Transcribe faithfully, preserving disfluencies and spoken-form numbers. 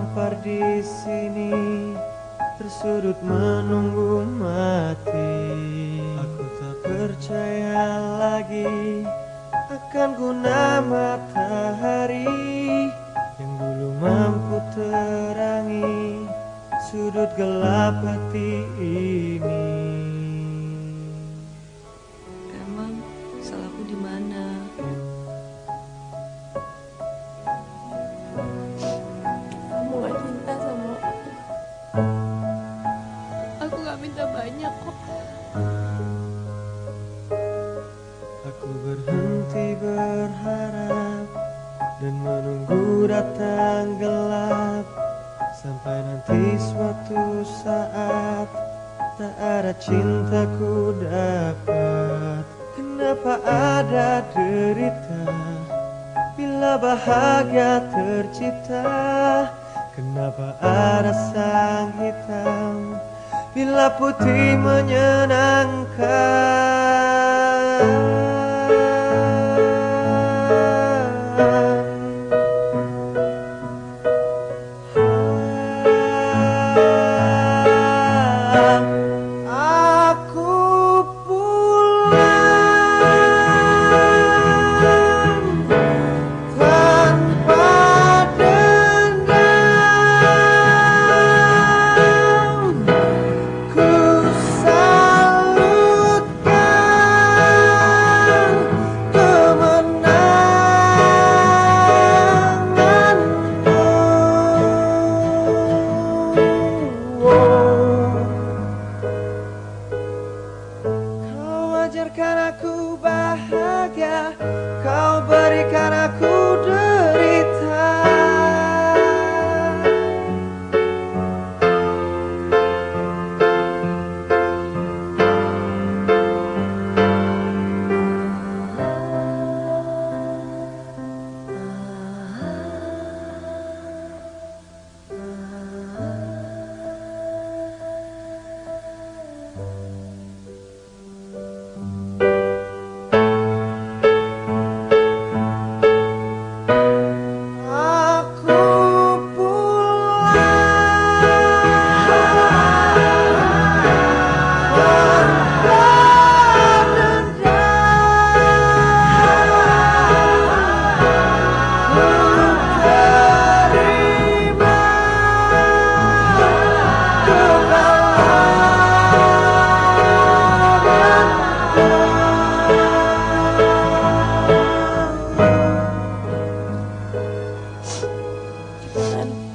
terdampar di sini, tersudut menunggu mati. Aku tak percaya lagi akan guna matahari yang dulu mampu terangi sudut gelap hati ini. Emang salahku di mana? Kamu gak cinta sama aku. Aku gak minta banyak kok. Aku berhenti berharap dan menunggu datang gelap, sampai nanti suatu saat tak ada cintaku dapat. Kenapa ada derita bila bahagia tercipta? Kenapa ada sang hitam bila putih menyenangkan? Aku pulang tanpa dendam, ku salutkan kemenanganmu. Kau ajarkan aku bahagia, kau berikan aku derita. Aku pulang tanpa dendam, ku terima kemenanganmu. Cepetan.